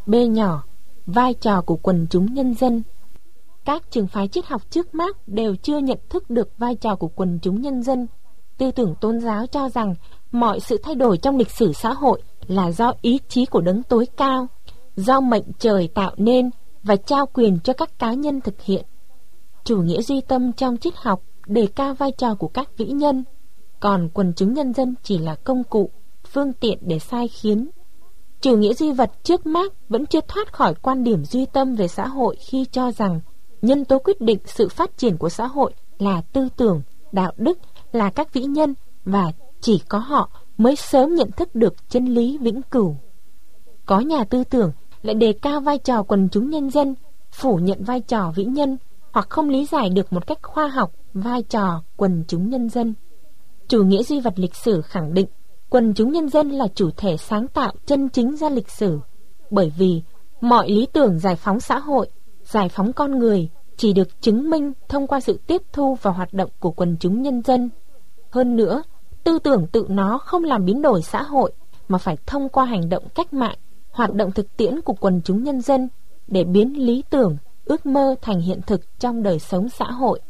B nhỏ, vai trò của quần chúng nhân dân. Các trường phái triết học trước Mác đều chưa nhận thức được vai trò của quần chúng nhân dân. Tư tưởng tôn giáo cho rằng mọi sự thay đổi trong lịch sử xã hội là do ý chí của đấng tối cao, do mệnh trời tạo nên và trao quyền cho các cá nhân thực hiện. Chủ nghĩa duy tâm trong triết học đề cao vai trò của các vĩ nhân, còn quần chúng nhân dân chỉ là công cụ, phương tiện để sai khiến. Chủ nghĩa duy vật trước Mác vẫn chưa thoát khỏi quan điểm duy tâm về xã hội khi cho rằng nhân tố quyết định sự phát triển của xã hội là tư tưởng, đạo đức, là các vĩ nhân, và chỉ có họ mới sớm nhận thức được chân lý vĩnh cửu. Có nhà tư tưởng lại đề cao vai trò quần chúng nhân dân, phủ nhận vai trò vĩ nhân, hoặc không lý giải được một cách khoa học vai trò quần chúng nhân dân. Chủ nghĩa duy vật lịch sử khẳng định quần chúng nhân dân là chủ thể sáng tạo chân chính ra lịch sử, bởi vì mọi lý tưởng giải phóng xã hội, giải phóng con người chỉ được chứng minh thông qua sự tiếp thu và hoạt động của quần chúng nhân dân. Hơn nữa, tư tưởng tự nó không làm biến đổi xã hội, mà phải thông qua hành động cách mạng, hoạt động thực tiễn của quần chúng nhân dân để biến lý tưởng, ước mơ thành hiện thực trong đời sống xã hội.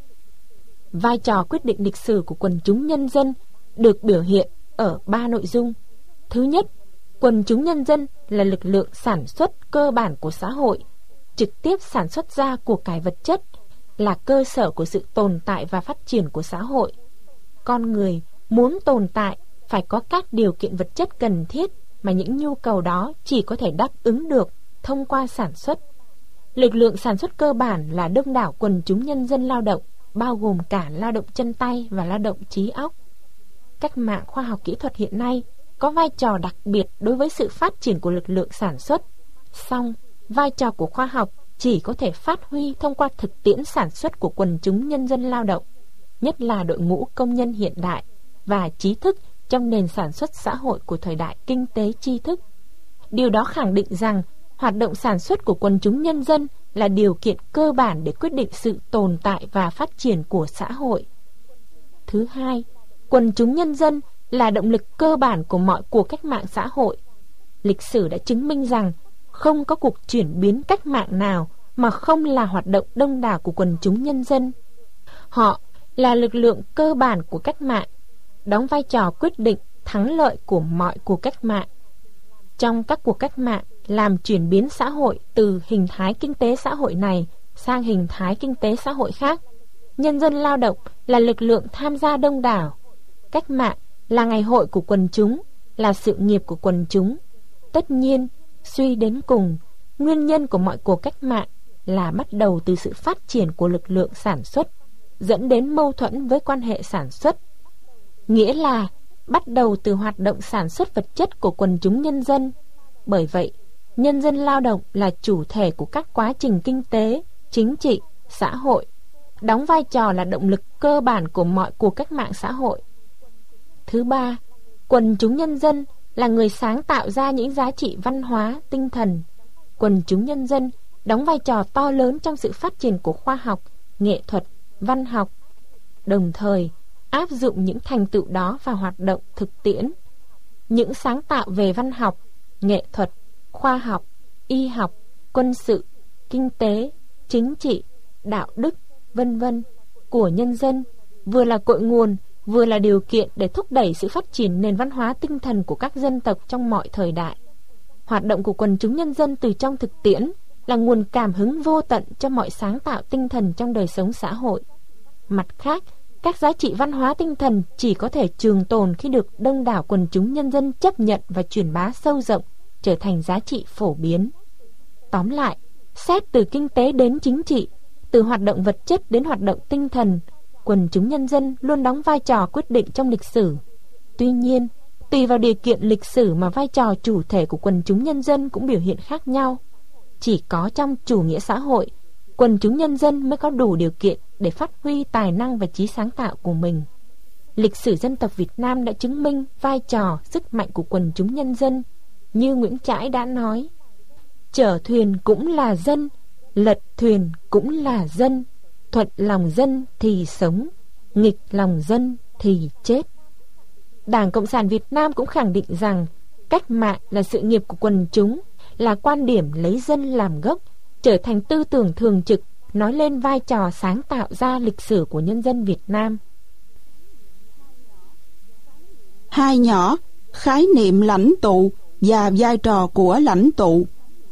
Vai trò quyết định lịch sử của quần chúng nhân dân được biểu hiện ở 3 nội dung. Thứ nhất, quần chúng nhân dân là lực lượng sản xuất cơ bản của xã hội, trực tiếp sản xuất ra của cải vật chất, là cơ sở của sự tồn tại và phát triển của xã hội. Con người muốn tồn tại phải có các điều kiện vật chất cần thiết, mà những nhu cầu đó chỉ có thể đáp ứng được thông qua sản xuất. Lực lượng sản xuất cơ bản là đông đảo quần chúng nhân dân lao động, bao gồm cả lao động chân tay và lao động trí óc. Cách mạng khoa học kỹ thuật hiện nay có vai trò đặc biệt đối với sự phát triển của lực lượng sản xuất. Song, vai trò của khoa học chỉ có thể phát huy thông qua thực tiễn sản xuất của quần chúng nhân dân lao động, nhất là đội ngũ công nhân hiện đại và trí thức trong nền sản xuất xã hội của thời đại kinh tế tri thức. Điều đó khẳng định rằng hoạt động sản xuất của quần chúng nhân dân là điều kiện cơ bản để quyết định sự tồn tại và phát triển của xã hội. Thứ hai, quần chúng nhân dân là động lực cơ bản của mọi cuộc cách mạng xã hội. Lịch sử đã chứng minh rằng không có cuộc chuyển biến cách mạng nào mà không là hoạt động đông đảo của quần chúng nhân dân. Họ là lực lượng cơ bản của cách mạng, đóng vai trò quyết định thắng lợi của mọi cuộc cách mạng. Trong các cuộc cách mạng làm chuyển biến xã hội từ hình thái kinh tế xã hội này sang hình thái kinh tế xã hội khác, nhân dân lao động là lực lượng tham gia đông đảo. Cách mạng là ngày hội của quần chúng, là sự nghiệp của quần chúng. Tất nhiên, suy đến cùng, nguyên nhân của mọi cuộc cách mạng là bắt đầu từ sự phát triển của lực lượng sản xuất, dẫn đến mâu thuẫn với quan hệ sản xuất. Nghĩa là bắt đầu từ hoạt động sản xuất vật chất của quần chúng nhân dân. Bởi vậy, nhân dân lao động là chủ thể của các quá trình kinh tế, chính trị, xã hội, đóng vai trò là động lực cơ bản của mọi cuộc cách mạng xã hội. Thứ ba, quần chúng nhân dân là người sáng tạo ra những giá trị văn hóa, tinh thần. Quần chúng nhân dân đóng vai trò to lớn trong sự phát triển của khoa học, nghệ thuật, văn học, đồng thời áp dụng những thành tựu đó vào hoạt động thực tiễn. Những sáng tạo về văn học, nghệ thuật, khoa học, y học, quân sự, kinh tế, chính trị, đạo đức, vân vân của nhân dân vừa là cội nguồn, vừa là điều kiện để thúc đẩy sự phát triển nền văn hóa tinh thần của các dân tộc trong mọi thời đại. Hoạt động của quần chúng nhân dân từ trong thực tiễn là nguồn cảm hứng vô tận cho mọi sáng tạo tinh thần trong đời sống xã hội. Mặt khác, các giá trị văn hóa tinh thần chỉ có thể trường tồn khi được đông đảo quần chúng nhân dân chấp nhận và truyền bá sâu rộng, trở thành giá trị phổ biến. Tóm lại, xét từ kinh tế đến chính trị, từ hoạt động vật chất đến hoạt động tinh thần, quần chúng nhân dân luôn đóng vai trò quyết định trong lịch sử. Tuy nhiên, tùy vào điều kiện lịch sử mà vai trò chủ thể của quần chúng nhân dân cũng biểu hiện khác nhau. Chỉ có trong chủ nghĩa xã hội, quần chúng nhân dân mới có đủ điều kiện để phát huy tài năng và trí sáng tạo của mình. Lịch sử dân tộc Việt Nam đã chứng minh vai trò, sức mạnh của quần chúng nhân dân. Như Nguyễn Trãi đã nói, chở thuyền cũng là dân, lật thuyền cũng là dân, thuận lòng dân thì sống, nghịch lòng dân thì chết. Đảng Cộng sản Việt Nam cũng khẳng định rằng cách mạng là sự nghiệp của quần chúng, là quan điểm lấy dân làm gốc, trở thành tư tưởng thường trực, nói lên vai trò sáng tạo ra lịch sử của nhân dân Việt Nam. Hai nhỏ, khái niệm lãnh tụ và vai trò của lãnh tụ.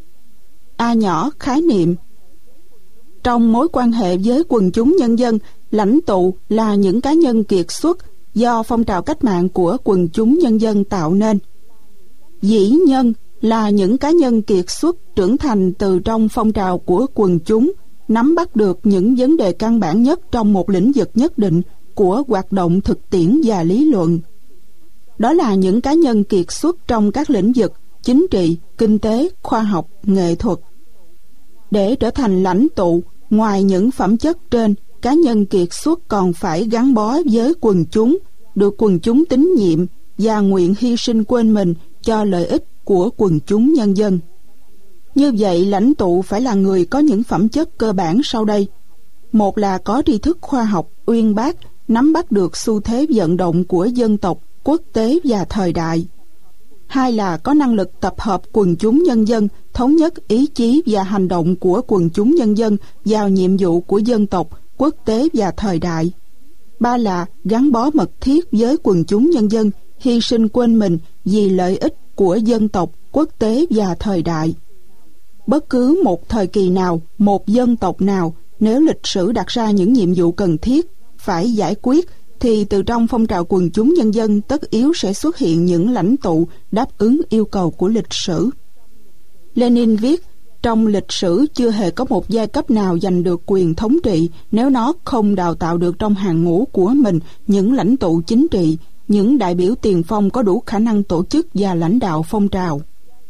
A nhỏ, khái niệm. Trong mối quan hệ với quần chúng nhân dân, lãnh tụ là những cá nhân kiệt xuất do phong trào cách mạng của quần chúng nhân dân tạo nên. Dĩ nhân là những cá nhân kiệt xuất trưởng thành từ trong phong trào của quần chúng, nắm bắt được những vấn đề căn bản nhất trong một lĩnh vực nhất định của hoạt động thực tiễn và lý luận. Đó là những cá nhân kiệt xuất trong các lĩnh vực chính trị, kinh tế, khoa học, nghệ thuật. Để trở thành lãnh tụ, ngoài những phẩm chất trên, cá nhân kiệt xuất còn phải gắn bó với quần chúng, được quần chúng tín nhiệm và nguyện hy sinh quên mình cho lợi ích của quần chúng nhân dân. Như vậy, lãnh tụ phải là người có những phẩm chất cơ bản sau đây. Một là có tri thức khoa học uyên bác, nắm bắt được xu thế vận động của dân tộc, quốc tế và thời đại. Hai là có năng lực tập hợp quần chúng nhân dân, thống nhất ý chí và hành động của quần chúng nhân dân vào nhiệm vụ của dân tộc, quốc tế và thời đại. Ba là gắn bó mật thiết với quần chúng nhân dân, hy sinh quên mình vì lợi ích của dân tộc, quốc tế và thời đại. Bất cứ một thời kỳ nào, một dân tộc nào, nếu lịch sử đặt ra những nhiệm vụ cần thiết phải giải quyết, thì từ trong phong trào quần chúng nhân dân tất yếu sẽ xuất hiện những lãnh tụ đáp ứng yêu cầu của lịch sử. Lenin viết, trong lịch sử chưa hề có một giai cấp nào giành được quyền thống trị nếu nó không đào tạo được trong hàng ngũ của mình những lãnh tụ chính trị, những đại biểu tiền phong có đủ khả năng tổ chức và lãnh đạo phong trào.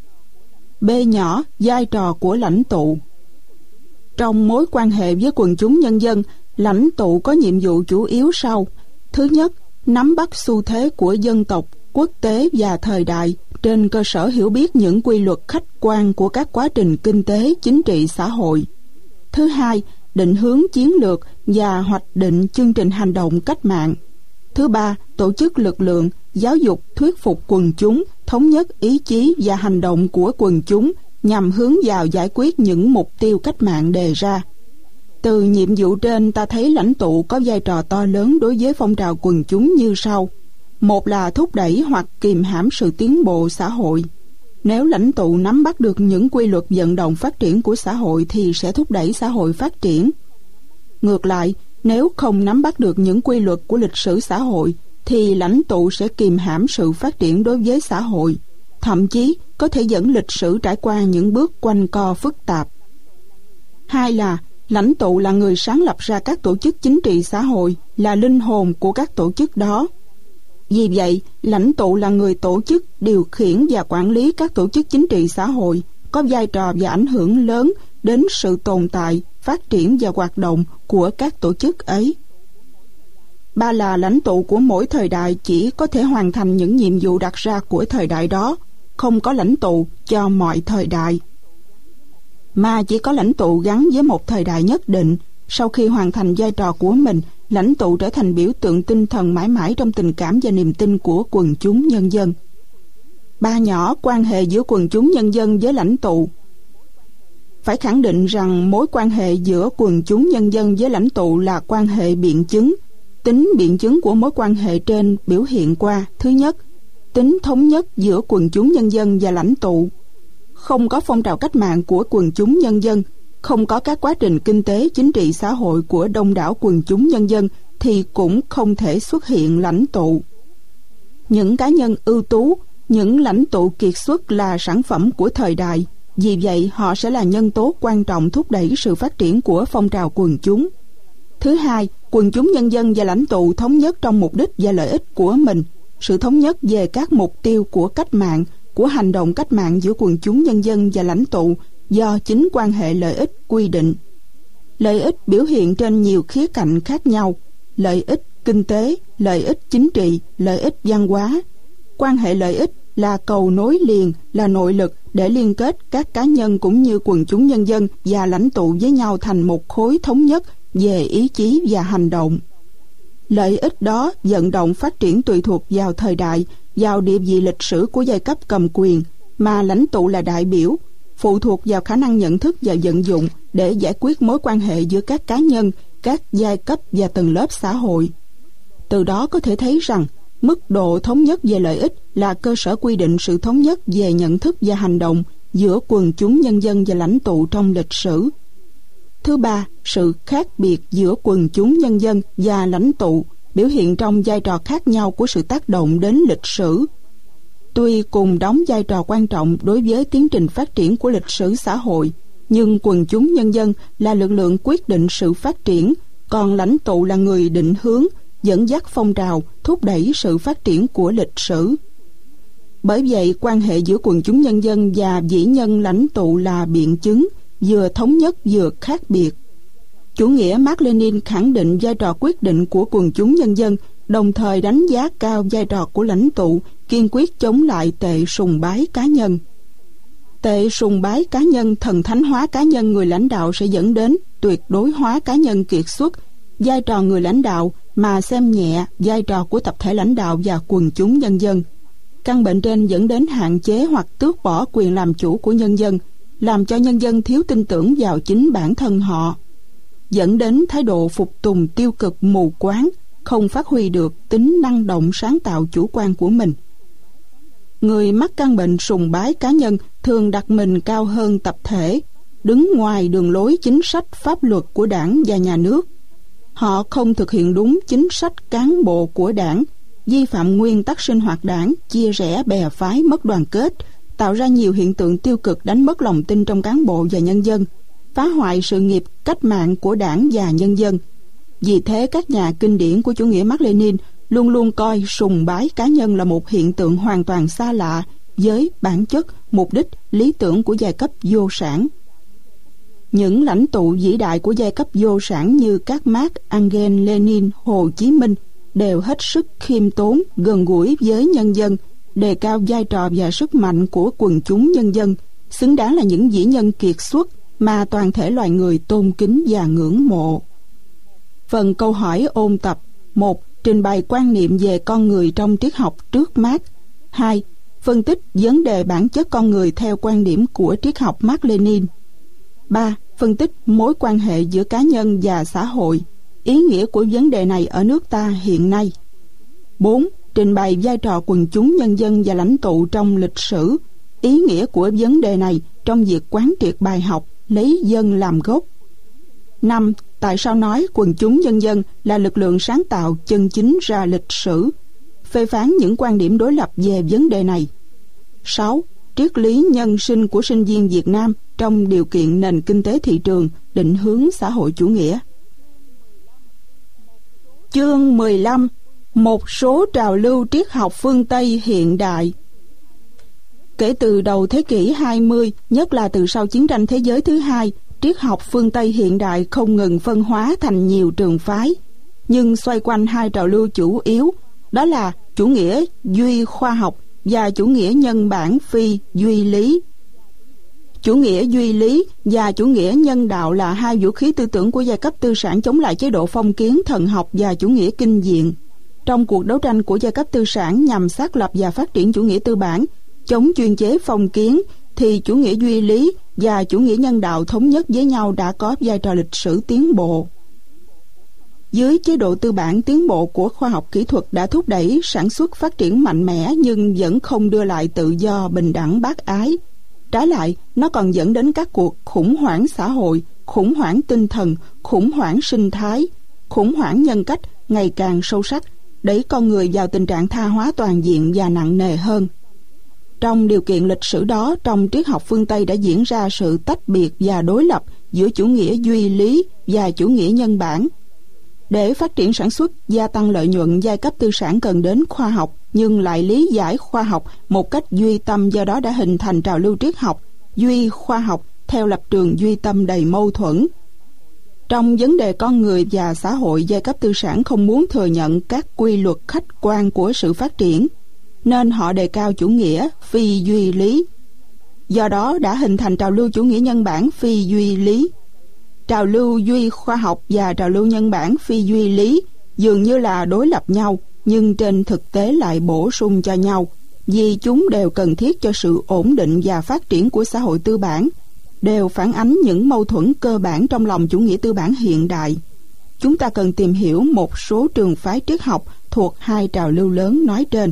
B nhỏ, vai trò của lãnh tụ. Trong mối quan hệ với quần chúng nhân dân, lãnh tụ có nhiệm vụ chủ yếu sau. Thứ nhất, nắm bắt xu thế của dân tộc, quốc tế và thời đại trên cơ sở hiểu biết những quy luật khách quan của các quá trình kinh tế, chính trị, xã hội. Thứ hai, định hướng chiến lược và hoạch định chương trình hành động cách mạng. Thứ ba, tổ chức lực lượng, giáo dục, thuyết phục quần chúng, thống nhất ý chí và hành động của quần chúng nhằm hướng vào giải quyết những mục tiêu cách mạng đề ra. Từ nhiệm vụ trên, ta thấy lãnh tụ có vai trò to lớn đối với phong trào quần chúng như sau. Một là thúc đẩy hoặc kìm hãm sự tiến bộ xã hội. Nếu lãnh tụ nắm bắt được những quy luật vận động phát triển của xã hội thì sẽ thúc đẩy xã hội phát triển. Ngược lại, nếu không nắm bắt được những quy luật của lịch sử xã hội thì lãnh tụ sẽ kìm hãm sự phát triển đối với xã hội, thậm chí có thể dẫn lịch sử trải qua những bước quanh co phức tạp. Hai là lãnh tụ là người sáng lập ra các tổ chức chính trị xã hội, là linh hồn của các tổ chức đó. Vì vậy, lãnh tụ là người tổ chức, điều khiển và quản lý các tổ chức chính trị xã hội, có vai trò và ảnh hưởng lớn đến sự tồn tại, phát triển và hoạt động của các tổ chức ấy. Ba là lãnh tụ của mỗi thời đại chỉ có thể hoàn thành những nhiệm vụ đặt ra của thời đại đó, không có lãnh tụ cho mọi thời đại, mà chỉ có lãnh tụ gắn với một thời đại nhất định. Sau khi hoàn thành vai trò của mình, lãnh tụ trở thành biểu tượng tinh thần mãi mãi trong tình cảm và niềm tin của quần chúng nhân dân. Ba nhỏ, quan hệ giữa quần chúng nhân dân với lãnh tụ. Phải khẳng định rằng mối quan hệ giữa quần chúng nhân dân với lãnh tụ là quan hệ biện chứng. Tính biện chứng của mối quan hệ trên biểu hiện qua: thứ nhất, tính thống nhất giữa quần chúng nhân dân và lãnh tụ. Không có phong trào cách mạng của quần chúng nhân dân, không có các quá trình kinh tế, chính trị, xã hội của đông đảo quần chúng nhân dân thì cũng không thể xuất hiện lãnh tụ. Những cá nhân ưu tú, những lãnh tụ kiệt xuất là sản phẩm của thời đại. Vì vậy, họ sẽ là nhân tố quan trọng thúc đẩy sự phát triển của phong trào quần chúng. Thứ hai, quần chúng nhân dân và lãnh tụ thống nhất trong mục đích và lợi ích của mình. Sự thống nhất về các mục tiêu của cách mạng, của hành động cách mạng giữa quần chúng nhân dân và lãnh tụ do chính quan hệ lợi ích quy định. Lợi ích biểu hiện trên nhiều khía cạnh khác nhau: lợi ích kinh tế, lợi ích chính trị, lợi ích văn hóa. Quan hệ lợi ích là cầu nối liền, là nội lực để liên kết các cá nhân cũng như quần chúng nhân dân và lãnh tụ với nhau thành một khối thống nhất về ý chí và hành động. Lợi ích đó vận động phát triển tùy thuộc vào thời đại, vào địa vị lịch sử của giai cấp cầm quyền, mà lãnh tụ là đại biểu. phụ thuộc vào khả năng nhận thức và vận dụng để giải quyết mối quan hệ giữa các cá nhân, các giai cấp và tầng lớp xã hội. Từ đó có thể thấy rằng mức độ thống nhất về lợi ích là cơ sở quy định sự thống nhất về nhận thức và hành động giữa quần chúng nhân dân và lãnh tụ trong lịch sử. Thứ ba, sự khác biệt giữa quần chúng nhân dân và lãnh tụ biểu hiện trong vai trò khác nhau của sự tác động đến lịch sử. Tuy cùng đóng vai trò quan trọng đối với tiến trình phát triển của lịch sử xã hội, nhưng quần chúng nhân dân là lực lượng quyết định sự phát triển, còn lãnh tụ là người định hướng, dẫn dắt phong trào, thúc đẩy sự phát triển của lịch sử. Bởi vậy, quan hệ giữa quần chúng nhân dân và vĩ nhân lãnh tụ là biện chứng, vừa thống nhất vừa khác biệt. Chủ nghĩa Mác Lênin khẳng định vai trò quyết định của quần chúng nhân dân, đồng thời đánh giá cao vai trò của lãnh tụ, kiên quyết chống lại tệ sùng bái cá nhân. Tệ sùng bái cá nhân, thần thánh hóa cá nhân người lãnh đạo sẽ dẫn đến tuyệt đối hóa cá nhân kiệt xuất, vai trò người lãnh đạo mà xem nhẹ vai trò của tập thể lãnh đạo và quần chúng nhân dân. Căn bệnh trên dẫn đến hạn chế hoặc tước bỏ quyền làm chủ của nhân dân, làm cho nhân dân thiếu tin tưởng vào chính bản thân họ, dẫn đến thái độ phục tùng tiêu cực mù quáng, không phát huy được tính năng động sáng tạo chủ quan của mình. Người mắc căn bệnh sùng bái cá nhân thường đặt mình cao hơn tập thể, đứng ngoài đường lối chính sách pháp luật của đảng và nhà nước. Họ không thực hiện đúng chính sách cán bộ của đảng, vi phạm nguyên tắc sinh hoạt đảng, chia rẽ bè phái, mất đoàn kết, tạo ra nhiều hiện tượng tiêu cực đánh mất lòng tin trong cán bộ và nhân dân, phá hoại sự nghiệp cách mạng của đảng và nhân dân. Vì thế, các nhà kinh điển của chủ nghĩa Mác Lênin luôn luôn coi sùng bái cá nhân là một hiện tượng hoàn toàn xa lạ với bản chất, mục đích, lý tưởng của giai cấp vô sản. Những lãnh tụ vĩ đại của giai cấp vô sản như các Mác, Engels, Lenin, Hồ Chí Minh đều hết sức khiêm tốn, gần gũi với nhân dân, đề cao vai trò và sức mạnh của quần chúng nhân dân, xứng đáng là những vĩ nhân kiệt xuất mà toàn thể loài người tôn kính và ngưỡng mộ. Phần câu hỏi ôn tập: 1. Trình bày quan niệm về con người trong triết học trước Mác. 2. Phân tích vấn đề bản chất con người theo quan điểm của triết học Mác Lênin. 3. Phân tích mối quan hệ giữa cá nhân và xã hội, ý nghĩa của vấn đề này ở nước ta hiện nay. 4. Trình bày vai trò quần chúng nhân dân và lãnh tụ trong lịch sử, ý nghĩa của vấn đề này trong việc quán triệt bài học lấy dân làm gốc. 5. Tại sao nói quần chúng nhân dân là lực lượng sáng tạo chân chính ra lịch sử, phê phán những quan điểm đối lập về vấn đề này. 6. Triết lý nhân sinh của sinh viên Việt Nam trong điều kiện nền kinh tế thị trường định hướng xã hội chủ nghĩa. Chương 15. Một số trào lưu triết học phương Tây hiện đại. Kể từ đầu thế kỷ 20, nhất là từ sau chiến tranh thế giới thứ hai, triết học phương Tây hiện đại không ngừng phân hóa thành nhiều trường phái, nhưng xoay quanh hai trào lưu chủ yếu, đó là chủ nghĩa duy khoa học và chủ nghĩa nhân bản phi duy lý. Chủ nghĩa duy lý và chủ nghĩa nhân đạo là hai vũ khí tư tưởng của giai cấp tư sản chống lại chế độ phong kiến, thần học và chủ nghĩa kinh diện. Trong cuộc đấu tranh của giai cấp tư sản nhằm xác lập và phát triển chủ nghĩa tư bản, chống chuyên chế phong kiến, thì chủ nghĩa duy lý và chủ nghĩa nhân đạo thống nhất với nhau đã có vai trò lịch sử tiến bộ. Dưới chế độ tư bản, tiến bộ của khoa học kỹ thuật đã thúc đẩy sản xuất phát triển mạnh mẽ nhưng vẫn không đưa lại tự do, bình đẳng, bác ái. Trái lại, nó còn dẫn đến các cuộc khủng hoảng xã hội, khủng hoảng tinh thần, khủng hoảng sinh thái, khủng hoảng nhân cách ngày càng sâu sắc, đẩy con người vào tình trạng tha hóa toàn diện và nặng nề hơn. Trong điều kiện lịch sử đó, trong triết học phương Tây đã diễn ra sự tách biệt và đối lập giữa chủ nghĩa duy lý và chủ nghĩa nhân bản. Để phát triển sản xuất, gia tăng lợi nhuận, giai cấp tư sản cần đến khoa học, nhưng lại lý giải khoa học một cách duy tâm, do đó đã hình thành trào lưu triết học duy khoa học theo lập trường duy tâm đầy mâu thuẫn. Trong vấn đề con người và xã hội, giai cấp tư sản không muốn thừa nhận các quy luật khách quan của sự phát triển, nên họ đề cao chủ nghĩa phi duy lý. Do đó đã hình thành trào lưu chủ nghĩa nhân bản phi duy lý. Trào lưu duy khoa học và trào lưu nhân bản phi duy lý dường như là đối lập nhau, nhưng trên thực tế lại bổ sung cho nhau, vì chúng đều cần thiết cho sự ổn định và phát triển của xã hội tư bản, đều phản ánh những mâu thuẫn cơ bản trong lòng chủ nghĩa tư bản hiện đại. Chúng ta cần tìm hiểu một số trường phái triết học thuộc hai trào lưu lớn nói trên.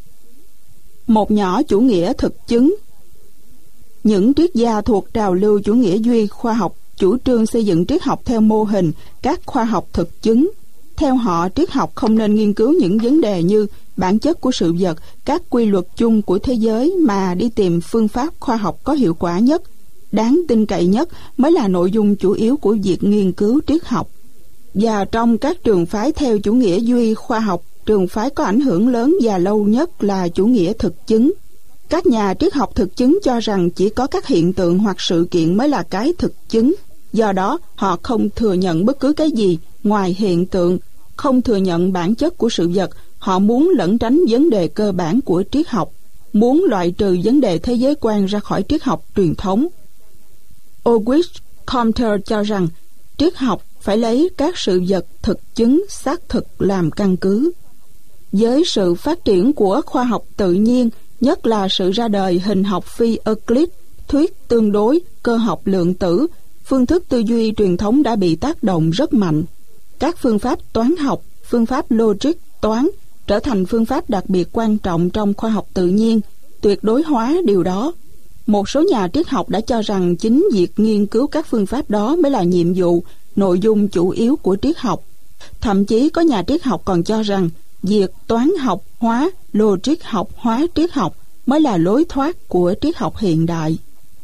Một nhỏ chủ nghĩa thực chứng. Những triết gia thuộc trào lưu chủ nghĩa duy khoa học chủ trương xây dựng triết học theo mô hình các khoa học thực chứng. Theo họ, triết học không nên nghiên cứu những vấn đề như bản chất của sự vật, các quy luật chung của thế giới, mà đi tìm phương pháp khoa học có hiệu quả nhất, đáng tin cậy nhất mới là nội dung chủ yếu của việc nghiên cứu triết học. Và trong các trường phái theo chủ nghĩa duy khoa học, trường phái có ảnh hưởng lớn và lâu nhất là chủ nghĩa thực chứng. Các nhà triết học thực chứng cho rằng chỉ có các hiện tượng hoặc sự kiện mới là cái thực chứng. Do đó, họ không thừa nhận bất cứ cái gì ngoài hiện tượng, không thừa nhận bản chất của sự vật. Họ muốn lẩn tránh vấn đề cơ bản của triết học, muốn loại trừ vấn đề thế giới quan ra khỏi triết học truyền thống. Auguste Comte cho rằng triết học phải lấy các sự vật thực chứng xác thực làm căn cứ. Với sự phát triển của khoa học tự nhiên, nhất là sự ra đời hình học phi Euclid, thuyết tương đối, cơ học lượng tử, phương thức tư duy truyền thống đã bị tác động rất mạnh. Các phương pháp toán học, phương pháp logic toán trở thành phương pháp đặc biệt quan trọng trong khoa học tự nhiên, tuyệt đối hóa điều đó. Một số nhà triết học đã cho rằng chính việc nghiên cứu các phương pháp đó mới là nhiệm vụ, nội dung chủ yếu của triết học. Thậm chí có nhà triết học còn cho rằng việc toán học hóa, logic học hóa triết học mới là lối thoát của triết học hiện đại.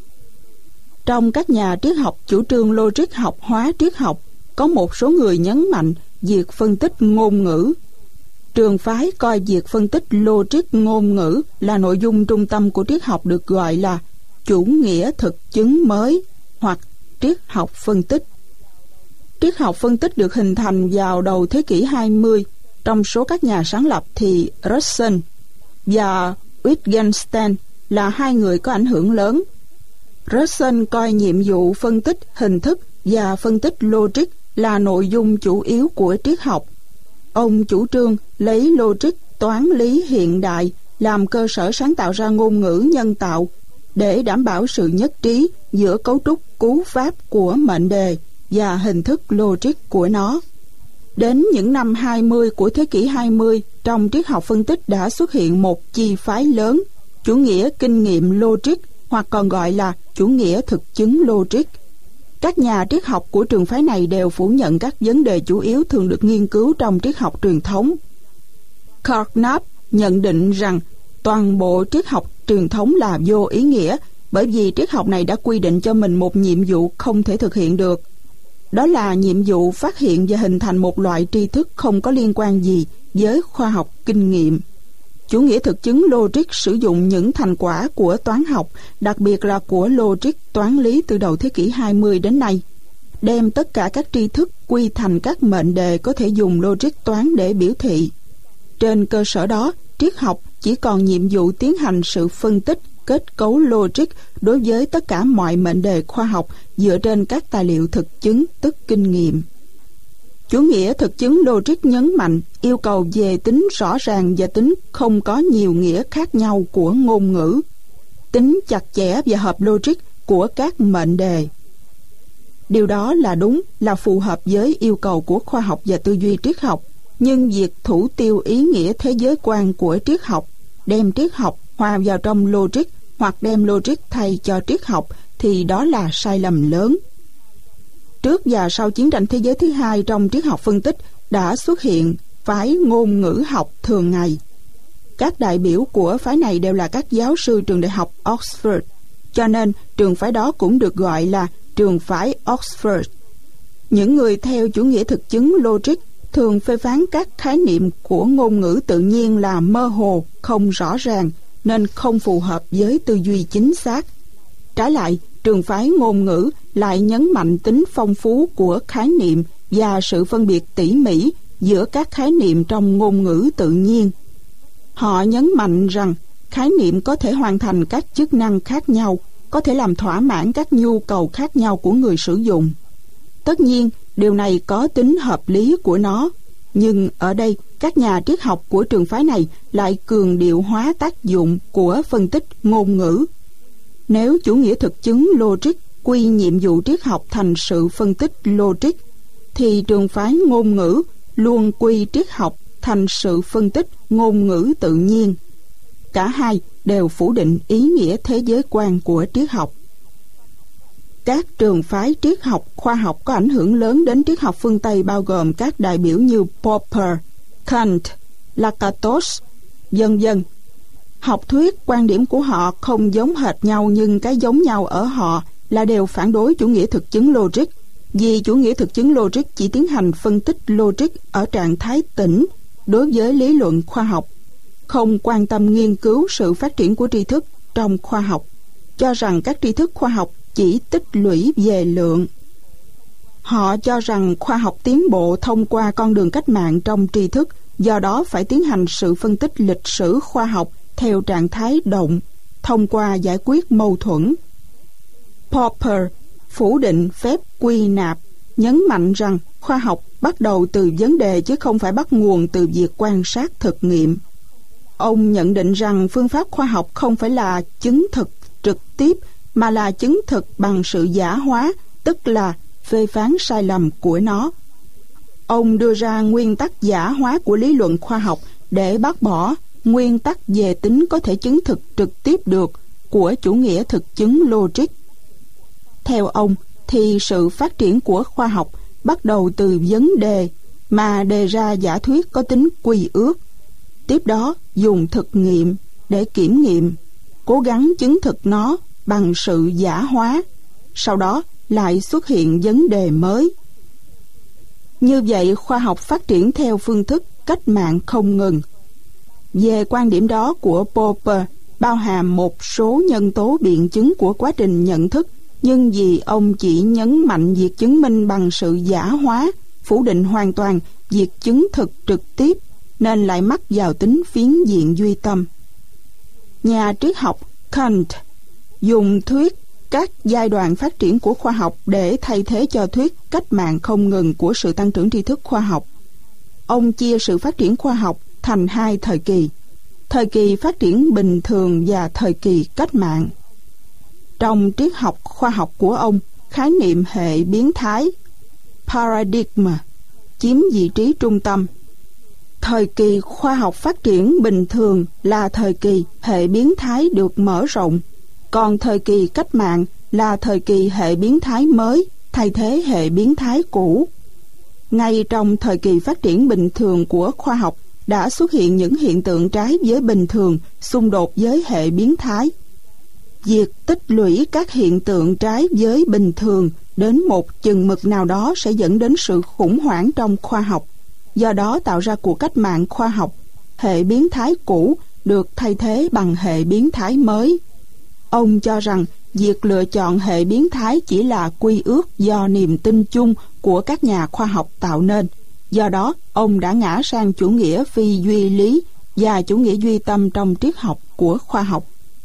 Trong các nhà triết học chủ trương logic học hóa triết học, có một số người nhấn mạnh việc phân tích ngôn ngữ. Trường phái coi việc phân tích logic ngôn ngữ là nội dung trung tâm của triết học được gọi là chủ nghĩa thực chứng mới hoặc triết học phân tích. Triết học phân tích được hình thành vào đầu thế kỷ 20. Trong số các nhà sáng lập thì Russell và Wittgenstein là hai người có ảnh hưởng lớn. Russell coi nhiệm vụ phân tích hình thức và phân tích logic là nội dung chủ yếu của triết học. Ông chủ trương lấy logic toán lý hiện đại làm cơ sở sáng tạo ra ngôn ngữ nhân tạo để đảm bảo sự nhất trí giữa cấu trúc cú pháp của mệnh đề và hình thức logic của nó. Đến những năm 20 của thế kỷ 20, trong triết học phân tích đã xuất hiện một chi phái lớn, chủ nghĩa kinh nghiệm logic, hoặc còn gọi là chủ nghĩa thực chứng logic. Các nhà triết học của trường phái này đều phủ nhận các vấn đề chủ yếu thường được nghiên cứu trong triết học truyền thống. Carnap nhận định rằng toàn bộ triết học truyền thống là vô ý nghĩa, bởi vì triết học này đã quy định cho mình một nhiệm vụ không thể thực hiện được. Đó là nhiệm vụ phát hiện và hình thành một loại tri thức không có liên quan gì với khoa học kinh nghiệm. Chủ nghĩa thực chứng logic sử dụng những thành quả của toán học, đặc biệt là của logic toán lý từ đầu thế kỷ 20 đến nay, đem tất cả các tri thức quy thành các mệnh đề có thể dùng logic toán để biểu thị. Trên cơ sở đó, triết học chỉ còn nhiệm vụ tiến hành sự phân tích kết cấu logic đối với tất cả mọi mệnh đề khoa học dựa trên các tài liệu thực chứng, tức kinh nghiệm. Chủ nghĩa thực chứng logic nhấn mạnh yêu cầu về tính rõ ràng và tính không có nhiều nghĩa khác nhau của ngôn ngữ, tính chặt chẽ và hợp logic của các mệnh đề. Điều đó là đúng, là phù hợp với yêu cầu của khoa học và tư duy triết học, nhưng việc thủ tiêu ý nghĩa thế giới quan của triết học, đem triết học hòa vào trong logic hoặc đem logic thay cho triết học thì đó là sai lầm lớn. Trước và sau chiến tranh thế giới thứ hai, trong triết học phân tích đã xuất hiện phái ngôn ngữ học thường ngày. Các đại biểu của phái này đều là các giáo sư trường đại học Oxford, cho nên trường phái đó cũng được gọi là trường phái Oxford. Những người theo chủ nghĩa thực chứng logic thường phê phán các khái niệm của ngôn ngữ tự nhiên là mơ hồ, không rõ ràng, nên không phù hợp với tư duy chính xác. Trái lại, trường phái ngôn ngữ lại nhấn mạnh tính phong phú của khái niệm và sự phân biệt tỉ mỉ giữa các khái niệm trong ngôn ngữ tự nhiên. Họ nhấn mạnh rằng khái niệm có thể hoàn thành các chức năng khác nhau, có thể làm thỏa mãn các nhu cầu khác nhau của người sử dụng. Tất nhiên, điều này có tính hợp lý của nó. Nhưng ở đây, các nhà triết học của trường phái này lại cường điệu hóa tác dụng của phân tích ngôn ngữ. Nếu chủ nghĩa thực chứng logic quy nhiệm vụ triết học thành sự phân tích logic, thì trường phái ngôn ngữ luôn quy triết học thành sự phân tích ngôn ngữ tự nhiên. Cả hai đều phủ định ý nghĩa thế giới quan của triết học. Các trường phái triết học khoa học có ảnh hưởng lớn đến triết học phương Tây bao gồm các đại biểu như Popper, Kant, Lakatos, vân vân. Học thuyết, quan điểm của họ không giống hệt nhau, nhưng cái giống nhau ở họ là đều phản đối chủ nghĩa thực chứng logic, vì chủ nghĩa thực chứng logic chỉ tiến hành phân tích logic ở trạng thái tĩnh đối với lý luận khoa học, không quan tâm nghiên cứu sự phát triển của tri thức trong khoa học, cho rằng các tri thức khoa học chỉ tích lũy về lượng. Họ cho rằng khoa học tiến bộ thông qua con đường cách mạng trong tri thức, do đó phải tiến hành sự phân tích lịch sử khoa học theo trạng thái động, thông qua giải quyết mâu thuẫn. Popper phủ định phép quy nạp, nhấn mạnh rằng khoa học bắt đầu từ vấn đề chứ không phải bắt nguồn từ việc quan sát thực nghiệm. Ông nhận định rằng phương pháp khoa học không phải là chứng thực trực tiếp, mà là chứng thực bằng sự giả hóa, tức là phê phán sai lầm của nó. Ông đưa ra nguyên tắc giả hóa của lý luận khoa học để bác bỏ nguyên tắc về tính có thể chứng thực trực tiếp được của chủ nghĩa thực chứng logic. Theo ông, thì sự phát triển của khoa học bắt đầu từ vấn đề mà đề ra giả thuyết có tính quy ước. Tiếp đó dùng thực nghiệm để kiểm nghiệm, cố gắng chứng thực nó bằng sự giả hóa. Sau đó lại xuất hiện vấn đề mới. Như vậy, khoa học phát triển theo phương thức cách mạng không ngừng. Về quan điểm đó của Popper bao hàm một số nhân tố biện chứng của quá trình nhận thức, nhưng vì ông chỉ nhấn mạnh việc chứng minh bằng sự giả hóa, phủ định hoàn toàn việc chứng thực trực tiếp, nên lại mắc vào tính phiến diện duy tâm. Nhà triết học Kant dùng thuyết các giai đoạn phát triển của khoa học để thay thế cho thuyết cách mạng không ngừng của sự tăng trưởng tri thức khoa học. Ông chia sự phát triển khoa học thành hai thời kỳ: thời kỳ phát triển bình thường và thời kỳ cách mạng. Trong triết học khoa học của ông, khái niệm hệ biến thái paradigma chiếm vị trí trung tâm. Thời kỳ khoa học phát triển bình thường là thời kỳ hệ biến thái được mở rộng, còn thời kỳ cách mạng là thời kỳ hệ biến thái mới thay thế hệ biến thái cũ. Ngay trong thời kỳ phát triển bình thường của khoa học đã xuất hiện những hiện tượng trái với bình thường, xung đột với hệ biến thái. Việc tích lũy các hiện tượng trái với bình thường đến một chừng mực nào đó sẽ dẫn đến sự khủng hoảng trong khoa học, do đó tạo ra cuộc cách mạng khoa học. Hệ biến thái cũ được thay thế bằng hệ biến thái mới. Ông cho rằng việc lựa chọn hệ biến thái chỉ là quy ước do niềm tin chung của các nhà khoa học tạo nên. Do đó, ông đã ngã sang chủ nghĩa phi duy lý và chủ nghĩa duy tâm trong triết học của khoa học.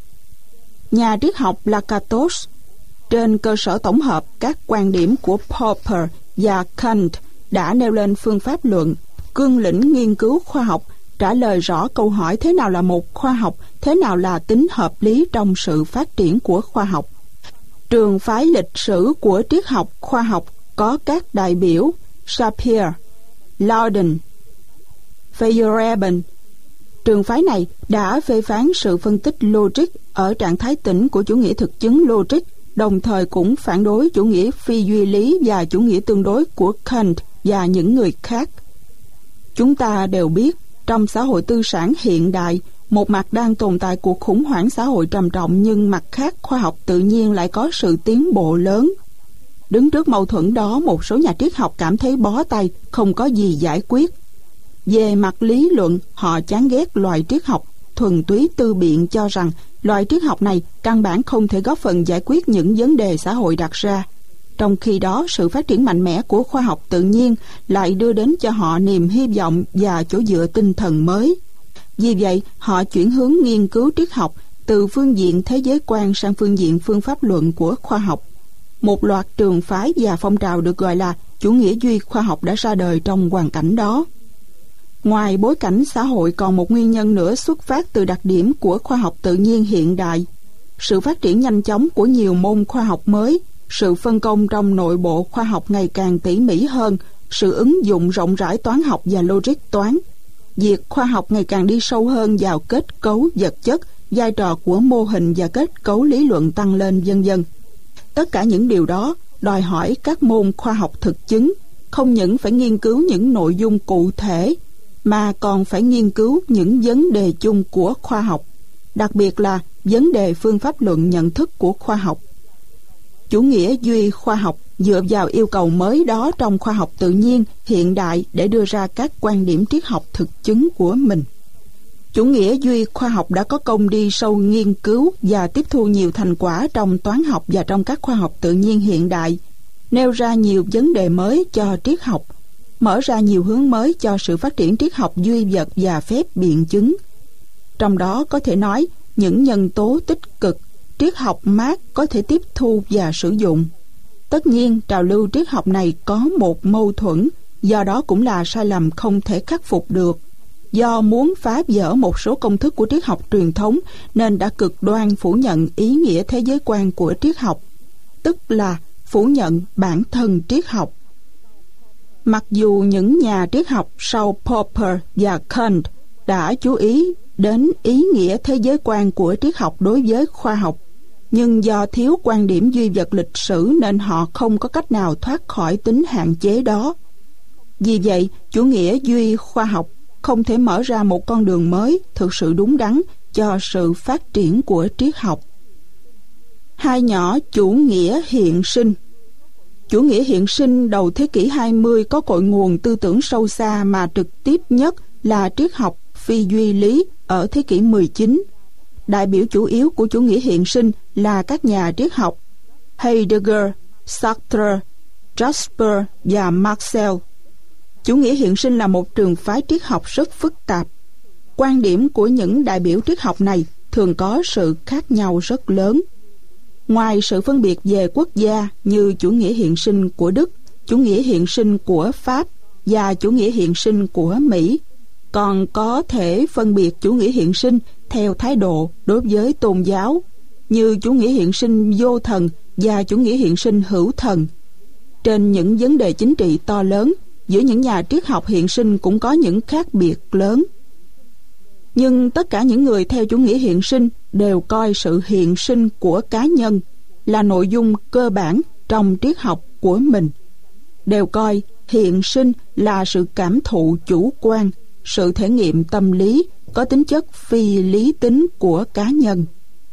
Nhà triết học Lakatos, trên cơ sở tổng hợp các quan điểm của Popper và Kant, đã nêu lên phương pháp luận, cương lĩnh nghiên cứu khoa học, trả lời rõ câu hỏi thế nào là một khoa học, thế nào là tính hợp lý trong sự phát triển của khoa học. Trường phái lịch sử của triết học khoa học có các đại biểu Sapir, Loudon, Feyerabend. Trường phái này đã phê phán sự phân tích logic ở trạng thái tĩnh của chủ nghĩa thực chứng logic, đồng thời cũng phản đối chủ nghĩa phi duy lý và chủ nghĩa tương đối của Kant và những người khác. Chúng ta đều biết, trong xã hội tư sản hiện đại, một mặt đang tồn tại cuộc khủng hoảng xã hội trầm trọng, nhưng mặt khác khoa học tự nhiên lại có sự tiến bộ lớn. Đứng trước mâu thuẫn đó, một số nhà triết học cảm thấy bó tay, không có gì giải quyết. Về mặt lý luận, họ chán ghét loại triết học thuần túy tư biện, cho rằng loại triết học này căn bản không thể góp phần giải quyết những vấn đề xã hội đặt ra. Trong khi đó, sự phát triển mạnh mẽ của khoa học tự nhiên lại đưa đến cho họ niềm hy vọng và chỗ dựa tinh thần mới. Vì vậy, họ chuyển hướng nghiên cứu triết học từ phương diện thế giới quan sang phương diện phương pháp luận của khoa học. Một loạt trường phái và phong trào được gọi là chủ nghĩa duy khoa học đã ra đời trong hoàn cảnh đó. Ngoài bối cảnh xã hội còn một nguyên nhân nữa xuất phát từ đặc điểm của khoa học tự nhiên hiện đại. Sự phát triển nhanh chóng của nhiều môn khoa học mới, sự phân công trong nội bộ khoa học ngày càng tỉ mỉ hơn, sự ứng dụng rộng rãi toán học và logic toán. Việc khoa học ngày càng đi sâu hơn vào kết cấu vật chất, vai trò của mô hình và kết cấu lý luận tăng lên vân vân. Tất cả những điều đó đòi hỏi các môn khoa học thực chứng không những phải nghiên cứu những nội dung cụ thể mà còn phải nghiên cứu những vấn đề chung của khoa học, đặc biệt là vấn đề phương pháp luận nhận thức của khoa học. Chủ nghĩa duy khoa học dựa vào yêu cầu mới đó trong khoa học tự nhiên hiện đại để đưa ra các quan điểm triết học thực chứng của mình. Chủ nghĩa duy khoa học đã có công đi sâu nghiên cứu và tiếp thu nhiều thành quả trong toán học và trong các khoa học tự nhiên hiện đại, nêu ra nhiều vấn đề mới cho triết học, mở ra nhiều hướng mới cho sự phát triển triết học duy vật và phép biện chứng. Trong đó có thể nói những nhân tố tích cực triết học Mác có thể tiếp thu và sử dụng. Tất nhiên, trào lưu triết học này có một mâu thuẫn, do đó cũng là sai lầm không thể khắc phục được. Do muốn phá vỡ một số công thức của triết học truyền thống nên đã cực đoan phủ nhận ý nghĩa thế giới quan của triết học, tức là phủ nhận bản thân triết học. Mặc dù những nhà triết học sau Popper và Kant đã chú ý đến ý nghĩa thế giới quan của triết học đối với khoa học, nhưng do thiếu quan điểm duy vật lịch sử nên họ không có cách nào thoát khỏi tính hạn chế đó. Vì vậy, chủ nghĩa duy khoa học không thể mở ra một con đường mới thực sự đúng đắn cho sự phát triển của triết học. Hai nhỏ chủ nghĩa hiện sinh. Chủ nghĩa hiện sinh đầu thế kỷ 20 có cội nguồn tư tưởng sâu xa mà trực tiếp nhất là triết học phi duy lý ở thế kỷ 19. Đại biểu chủ yếu của chủ nghĩa hiện sinh là các nhà triết học Heidegger, Sartre, Jasper và Marcel. Chủ nghĩa hiện sinh là một trường phái triết học rất phức tạp. Quan điểm của những đại biểu triết học này thường có sự khác nhau rất lớn. Ngoài sự phân biệt về quốc gia như chủ nghĩa hiện sinh của Đức, chủ nghĩa hiện sinh của Pháp và chủ nghĩa hiện sinh của Mỹ, còn có thể phân biệt chủ nghĩa hiện sinh theo thái độ đối với tôn giáo, như chủ nghĩa hiện sinh vô thần và chủ nghĩa hiện sinh hữu thần. Trên những vấn đề chính trị to lớn, giữa những nhà triết học hiện sinh cũng có những khác biệt lớn. Nhưng tất cả những người theo chủ nghĩa hiện sinh đều coi sự hiện sinh của cá nhân là nội dung cơ bản trong triết học của mình, đều coi hiện sinh là sự cảm thụ chủ quan, sự thể nghiệm tâm lý có tính chất phi lý tính của cá nhân.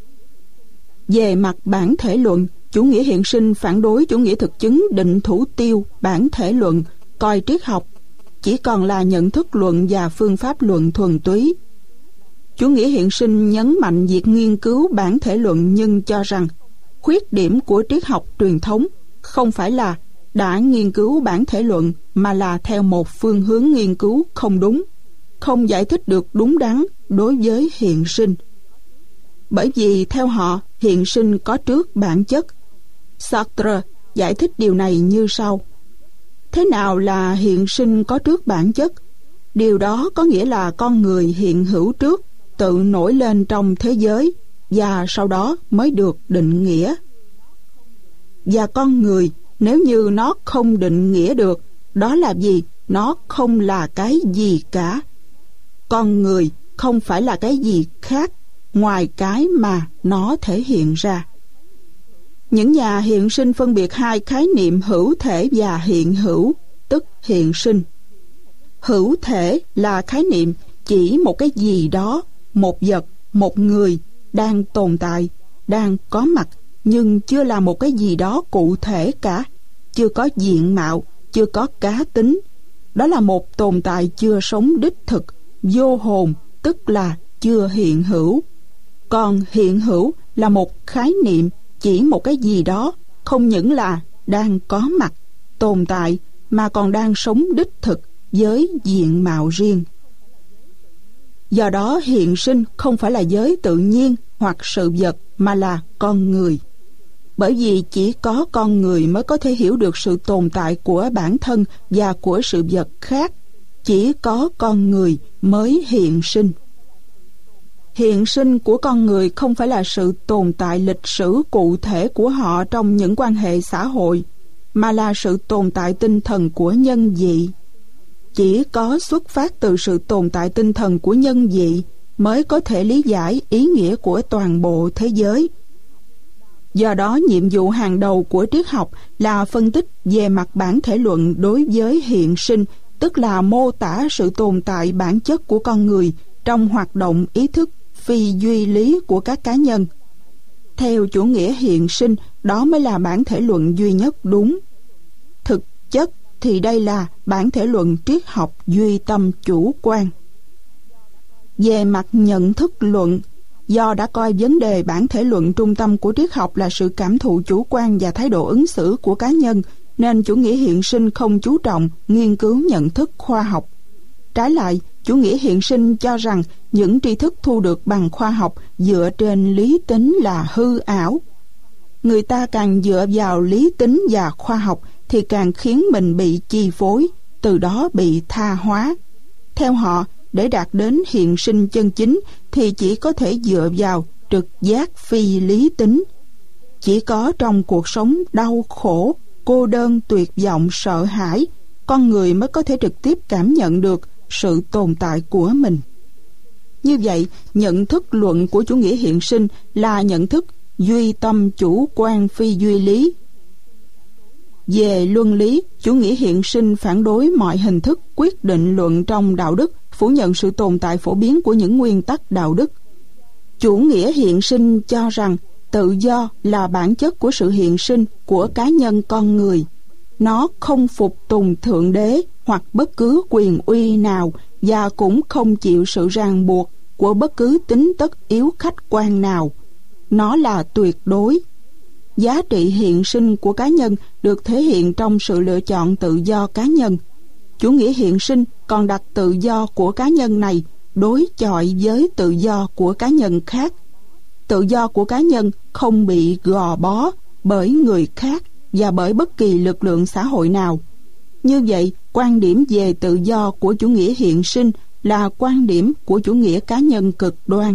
Về mặt bản thể luận, chủ nghĩa hiện sinh phản đối chủ nghĩa thực chứng định thủ tiêu bản thể luận, coi triết học chỉ còn là nhận thức luận và phương pháp luận thuần túy. Chủ nghĩa hiện sinh nhấn mạnh việc nghiên cứu bản thể luận nhưng cho rằng khuyết điểm của triết học truyền thống không phải là đã nghiên cứu bản thể luận mà là theo một phương hướng nghiên cứu không đúng, không giải thích được đúng đắn đối với hiện sinh. Bởi vì theo họ, hiện sinh có trước bản chất. Sartre giải thích điều này như sau: thế nào là hiện sinh có trước bản chất? Điều đó có nghĩa là con người hiện hữu trước, tự nổi lên trong thế giới và sau đó mới được định nghĩa. Và con người, nếu như nó không định nghĩa được, đó là gì? Nó không là cái gì cả. Con người không phải là cái gì khác ngoài cái mà nó thể hiện ra. Những nhà hiện sinh phân biệt hai khái niệm hữu thể và hiện hữu, tức hiện sinh. Hữu thể là khái niệm chỉ một cái gì đó, một vật, một người đang tồn tại, đang có mặt, nhưng chưa là một cái gì đó cụ thể cả, chưa có diện mạo, chưa có cá tính. Đó là một tồn tại chưa sống đích thực, vô hồn, tức là chưa hiện hữu. Còn hiện hữu là một khái niệm chỉ một cái gì đó, không những là đang có mặt, tồn tại, mà còn đang sống đích thực với diện mạo riêng. Do đó hiện sinh không phải là giới tự nhiên hoặc sự vật mà là con người. Bởi vì chỉ có con người mới có thể hiểu được sự tồn tại của bản thân và của sự vật khác. chỉ có con người mới hiện sinh. Hiện sinh của con người không phải là sự tồn tại lịch sử cụ thể của họ trong những quan hệ xã hội, mà là sự tồn tại tinh thần của nhân dị. Chỉ có xuất phát từ sự tồn tại tinh thần của nhân dị mới có thể lý giải ý nghĩa của toàn bộ thế giới. Do đó, nhiệm vụ hàng đầu của triết học là phân tích về mặt bản thể luận đối với hiện sinh, tức là mô tả sự tồn tại bản chất của con người trong hoạt động ý thức phi duy lý của các cá nhân. Theo chủ nghĩa hiện sinh, đó mới là bản thể luận duy nhất đúng. Thực chất thì đây là bản thể luận triết học duy tâm chủ quan. Về mặt nhận thức luận, do đã coi vấn đề bản thể luận trung tâm của triết học là sự cảm thụ chủ quan và thái độ ứng xử của cá nhân, nên chủ nghĩa hiện sinh không chú trọng nghiên cứu nhận thức khoa học. Trái lại, chủ nghĩa hiện sinh cho rằng những tri thức thu được bằng khoa học dựa trên lý tính là hư ảo. Người ta càng dựa vào lý tính và khoa học thì càng khiến mình bị chi phối, từ đó bị tha hóa. Theo họ, để đạt đến hiện sinh chân chính thì chỉ có thể dựa vào trực giác phi lý tính. Chỉ có trong cuộc sống đau khổ, cô đơn, tuyệt vọng, sợ hãi, con người mới có thể trực tiếp cảm nhận được sự tồn tại của mình. Như vậy, nhận thức luận của chủ nghĩa hiện sinh là nhận thức duy tâm chủ quan phi duy lý. Về luân lý, chủ nghĩa hiện sinh phản đối mọi hình thức quyết định luận trong đạo đức, phủ nhận sự tồn tại phổ biến của những nguyên tắc đạo đức. Chủ nghĩa hiện sinh cho rằng tự do là bản chất của sự hiện sinh của cá nhân con người. Nó không phục tùng thượng đế hoặc bất cứ quyền uy nào và cũng không chịu sự ràng buộc của bất cứ tính tất yếu khách quan nào. Nó là tuyệt đối. Giá trị hiện sinh của cá nhân được thể hiện trong sự lựa chọn tự do cá nhân. Chủ nghĩa hiện sinh còn đặt tự do của cá nhân này đối chọi với tự do của cá nhân khác. Tự do của cá nhân không bị gò bó bởi người khác và bởi bất kỳ lực lượng xã hội nào. Như vậy, quan điểm về tự do của chủ nghĩa hiện sinh là quan điểm của chủ nghĩa cá nhân cực đoan.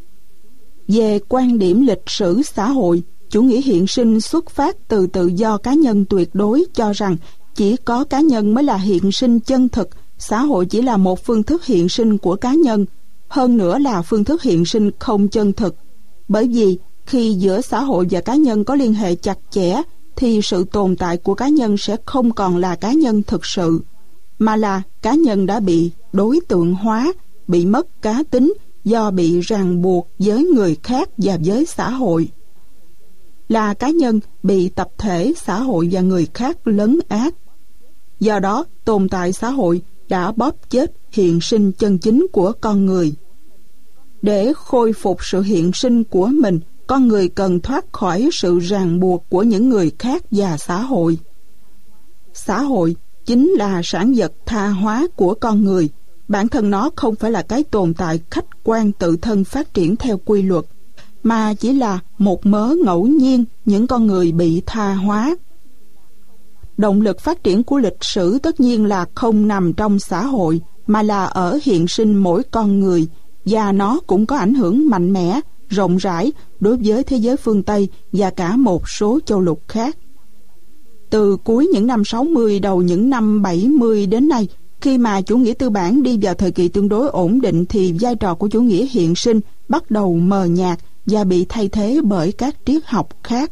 Về quan điểm lịch sử xã hội, chủ nghĩa hiện sinh xuất phát từ tự do cá nhân tuyệt đối, cho rằng chỉ có cá nhân mới là hiện sinh chân thực, xã hội chỉ là một phương thức hiện sinh của cá nhân, hơn nữa là phương thức hiện sinh không chân thực. Bởi vì khi giữa xã hội và cá nhân có liên hệ chặt chẽ thì sự tồn tại của cá nhân sẽ không còn là cá nhân thực sự, mà là cá nhân đã bị đối tượng hóa, bị mất cá tính do bị ràng buộc với người khác và với xã hội. Là cá nhân bị tập thể, xã hội và người khác lấn át. Do đó, tồn tại xã hội đã bóp chết hiện sinh chân chính của con người. Để khôi phục sự hiện sinh của mình, con người cần thoát khỏi sự ràng buộc của những người khác và xã hội. Xã hội chính là sản vật tha hóa của con người. Bản thân nó không phải là cái tồn tại khách quan tự thân phát triển theo quy luật, mà chỉ là một mớ ngẫu nhiên những con người bị tha hóa. Động lực phát triển của lịch sử tất nhiên là không nằm trong xã hội, mà là ở hiện sinh mỗi con người, và nó cũng có ảnh hưởng mạnh mẽ, rộng rãi đối với thế giới phương Tây và cả một số châu lục khác. Từ cuối những năm 60, đầu những năm 70 đến nay, khi mà chủ nghĩa tư bản đi vào thời kỳ tương đối ổn định, thì vai trò của chủ nghĩa hiện sinh bắt đầu mờ nhạt và bị thay thế bởi các triết học khác.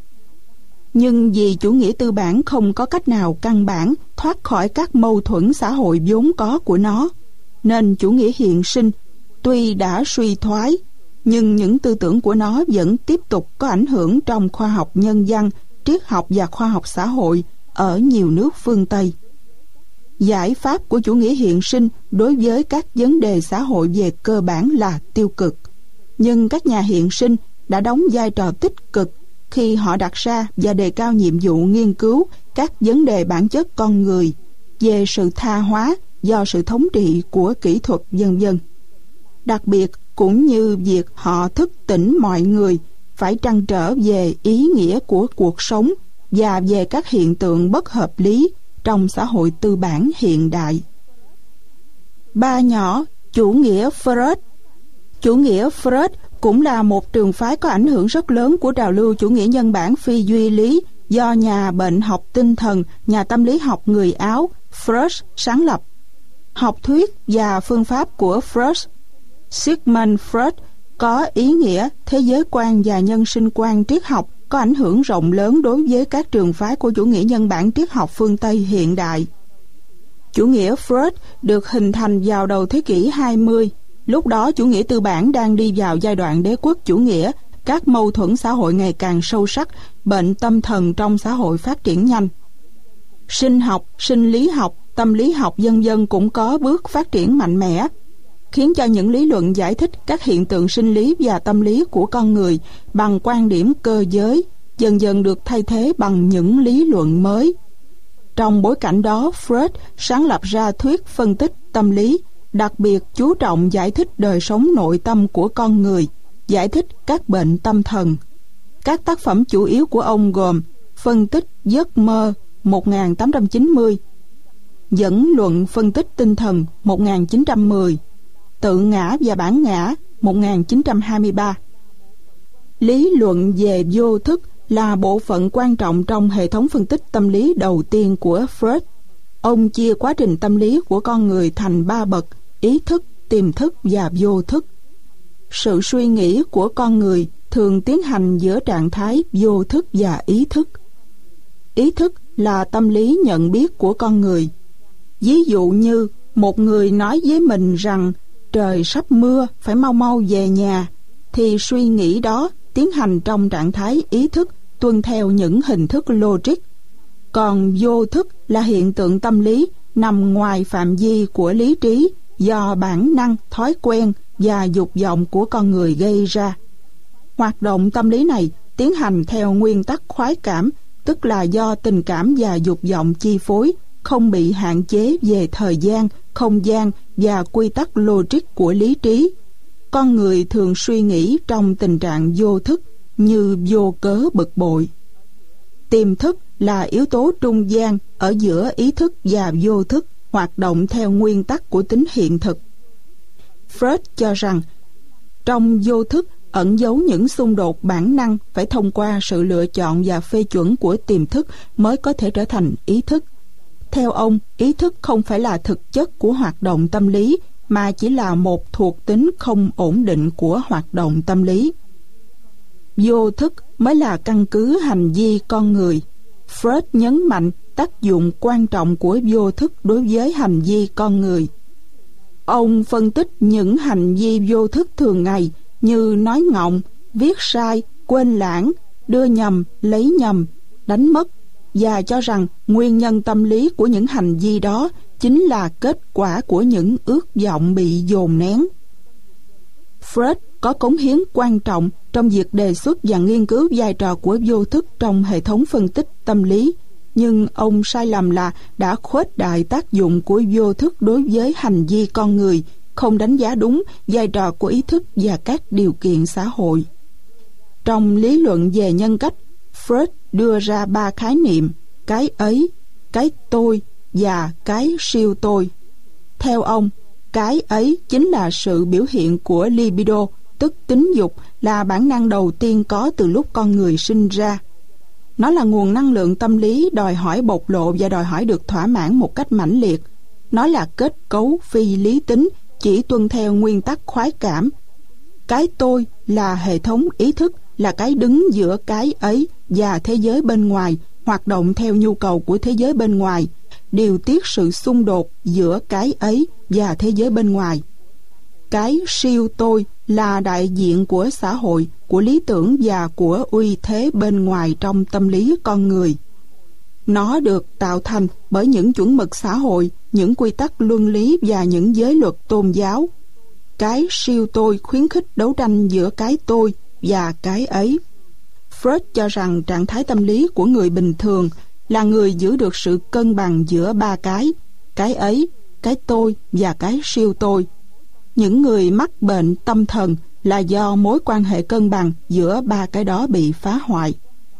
Nhưng vì chủ nghĩa tư bản không có cách nào căn bản thoát khỏi các mâu thuẫn xã hội vốn có của nó, nên chủ nghĩa hiện sinh tuy đã suy thoái, nhưng những tư tưởng của nó vẫn tiếp tục có ảnh hưởng trong khoa học nhân văn, triết học và khoa học xã hội ở nhiều nước phương Tây. Giải pháp của chủ nghĩa hiện sinh đối với các vấn đề xã hội về cơ bản là tiêu cực, nhưng các nhà hiện sinh đã đóng vai trò tích cực khi họ đặt ra và đề cao nhiệm vụ nghiên cứu các vấn đề bản chất con người, về sự tha hóa do sự thống trị của kỹ thuật v.v. Đặc biệt cũng như việc họ thức tỉnh mọi người phải trăn trở về ý nghĩa của cuộc sống và về các hiện tượng bất hợp lý trong xã hội tư bản hiện đại. Ba nhỏ, chủ nghĩa Freud. Chủ nghĩa Freud cũng là một trường phái có ảnh hưởng rất lớn của trào lưu chủ nghĩa nhân bản phi duy lý do nhà bệnh học tinh thần, nhà tâm lý học người Áo Freud sáng lập. Học thuyết và phương pháp của Freud, Sigmund Freud, có ý nghĩa thế giới quan và nhân sinh quan triết học có ảnh hưởng rộng lớn đối với các trường phái của chủ nghĩa nhân bản triết học phương Tây hiện đại. Chủ nghĩa Freud được hình thành vào đầu thế kỷ 20. Lúc đó chủ nghĩa tư bản đang đi vào giai đoạn đế quốc chủ nghĩa, các mâu thuẫn xã hội ngày càng sâu sắc, bệnh tâm thần trong xã hội phát triển nhanh. Sinh học, sinh lý học, tâm lý học vân vân cũng có bước phát triển mạnh mẽ, khiến cho những lý luận giải thích các hiện tượng sinh lý và tâm lý của con người bằng quan điểm cơ giới dần dần được thay thế bằng những lý luận mới. Trong bối cảnh đó, Freud sáng lập ra thuyết phân tích tâm lý, đặc biệt chú trọng giải thích đời sống nội tâm của con người, giải thích các bệnh tâm thần. Các tác phẩm chủ yếu của ông gồm Phân tích giấc mơ 1890, Dẫn luận phân tích tinh thần 1910, Tự ngã và bản ngã 1923. Lý luận về vô thức là bộ phận quan trọng trong hệ thống phân tích tâm lý đầu tiên của Freud. Ông chia quá trình tâm lý của con người thành 3 bậc: ý thức, tiềm thức và vô thức. Sự suy nghĩ của con người thường tiến hành giữa trạng thái vô thức và ý thức. Ý thức là tâm lý nhận biết của con người. Ví dụ như một người nói với mình rằng trời sắp mưa, phải mau mau về nhà, thì suy nghĩ đó tiến hành trong trạng thái ý thức, tuân theo những hình thức logic. Còn vô thức là hiện tượng tâm lý nằm ngoài phạm vi của lý trí, do bản năng, thói quen và dục vọng của con người gây ra. Hoạt động tâm lý này tiến hành theo nguyên tắc khoái cảm, tức là do tình cảm và dục vọng chi phối, không bị hạn chế về thời gian, không gian và quy tắc logic của lý trí. Con người thường suy nghĩ trong tình trạng vô thức, như vô cớ bực bội. Tiềm thức là yếu tố trung gian ở giữa ý thức và vô thức, hoạt động theo nguyên tắc của tính hiện thực. Freud cho rằng trong vô thức ẩn giấu những xung đột bản năng, phải thông qua sự lựa chọn và phê chuẩn của tiềm thức mới có thể trở thành ý thức. Theo ông, ý thức không phải là thực chất của hoạt động tâm lý, mà chỉ là một thuộc tính không ổn định của hoạt động tâm lý. Vô thức mới là căn cứ hành vi con người. Freud nhấn mạnh tác dụng quan trọng của vô thức đối với hành vi con người. Ông phân tích những hành vi vô thức thường ngày như nói ngọng, viết sai, quên lãng, đưa nhầm, lấy nhầm, đánh mất, và cho rằng nguyên nhân tâm lý của những hành vi đó chính là kết quả của những ước vọng bị dồn nén. Freud có cống hiến quan trọng trong việc đề xuất và nghiên cứu vai trò của vô thức trong hệ thống phân tích tâm lý, nhưng ông sai lầm là đã khuếch đại tác dụng của vô thức đối với hành vi con người, không đánh giá đúng vai trò của ý thức và các điều kiện xã hội. Trong lý luận về nhân cách, Freud đưa ra 3 khái niệm: cái ấy, cái tôi và cái siêu tôi. Theo ông, cái ấy chính là sự biểu hiện của libido, tức tính dục, là bản năng đầu tiên có từ lúc con người sinh ra. Nó là nguồn năng lượng tâm lý đòi hỏi bộc lộ và đòi hỏi được thỏa mãn một cách mãnh liệt. Nó là kết cấu phi lý tính, chỉ tuân theo nguyên tắc khoái cảm. Cái tôi là hệ thống ý thức, là cái đứng giữa cái ấy và thế giới bên ngoài, hoạt động theo nhu cầu của thế giới bên ngoài, điều tiết sự xung đột giữa cái ấy và thế giới bên ngoài. Cái siêu tôi là đại diện của xã hội, của lý tưởng và của uy thế bên ngoài trong tâm lý con người. Nó được tạo thành bởi những chuẩn mực xã hội, những quy tắc luân lý và những giới luật tôn giáo. Cái siêu tôi khuyến khích đấu tranh giữa cái tôi và cái ấy. Freud cho rằng trạng thái tâm lý của người bình thường là người giữ được sự cân bằng giữa 3 cái ấy, cái tôi và cái siêu tôi. Những người mắc bệnh tâm thần là do mối quan hệ cân bằng giữa 3 cái đó bị phá hoại.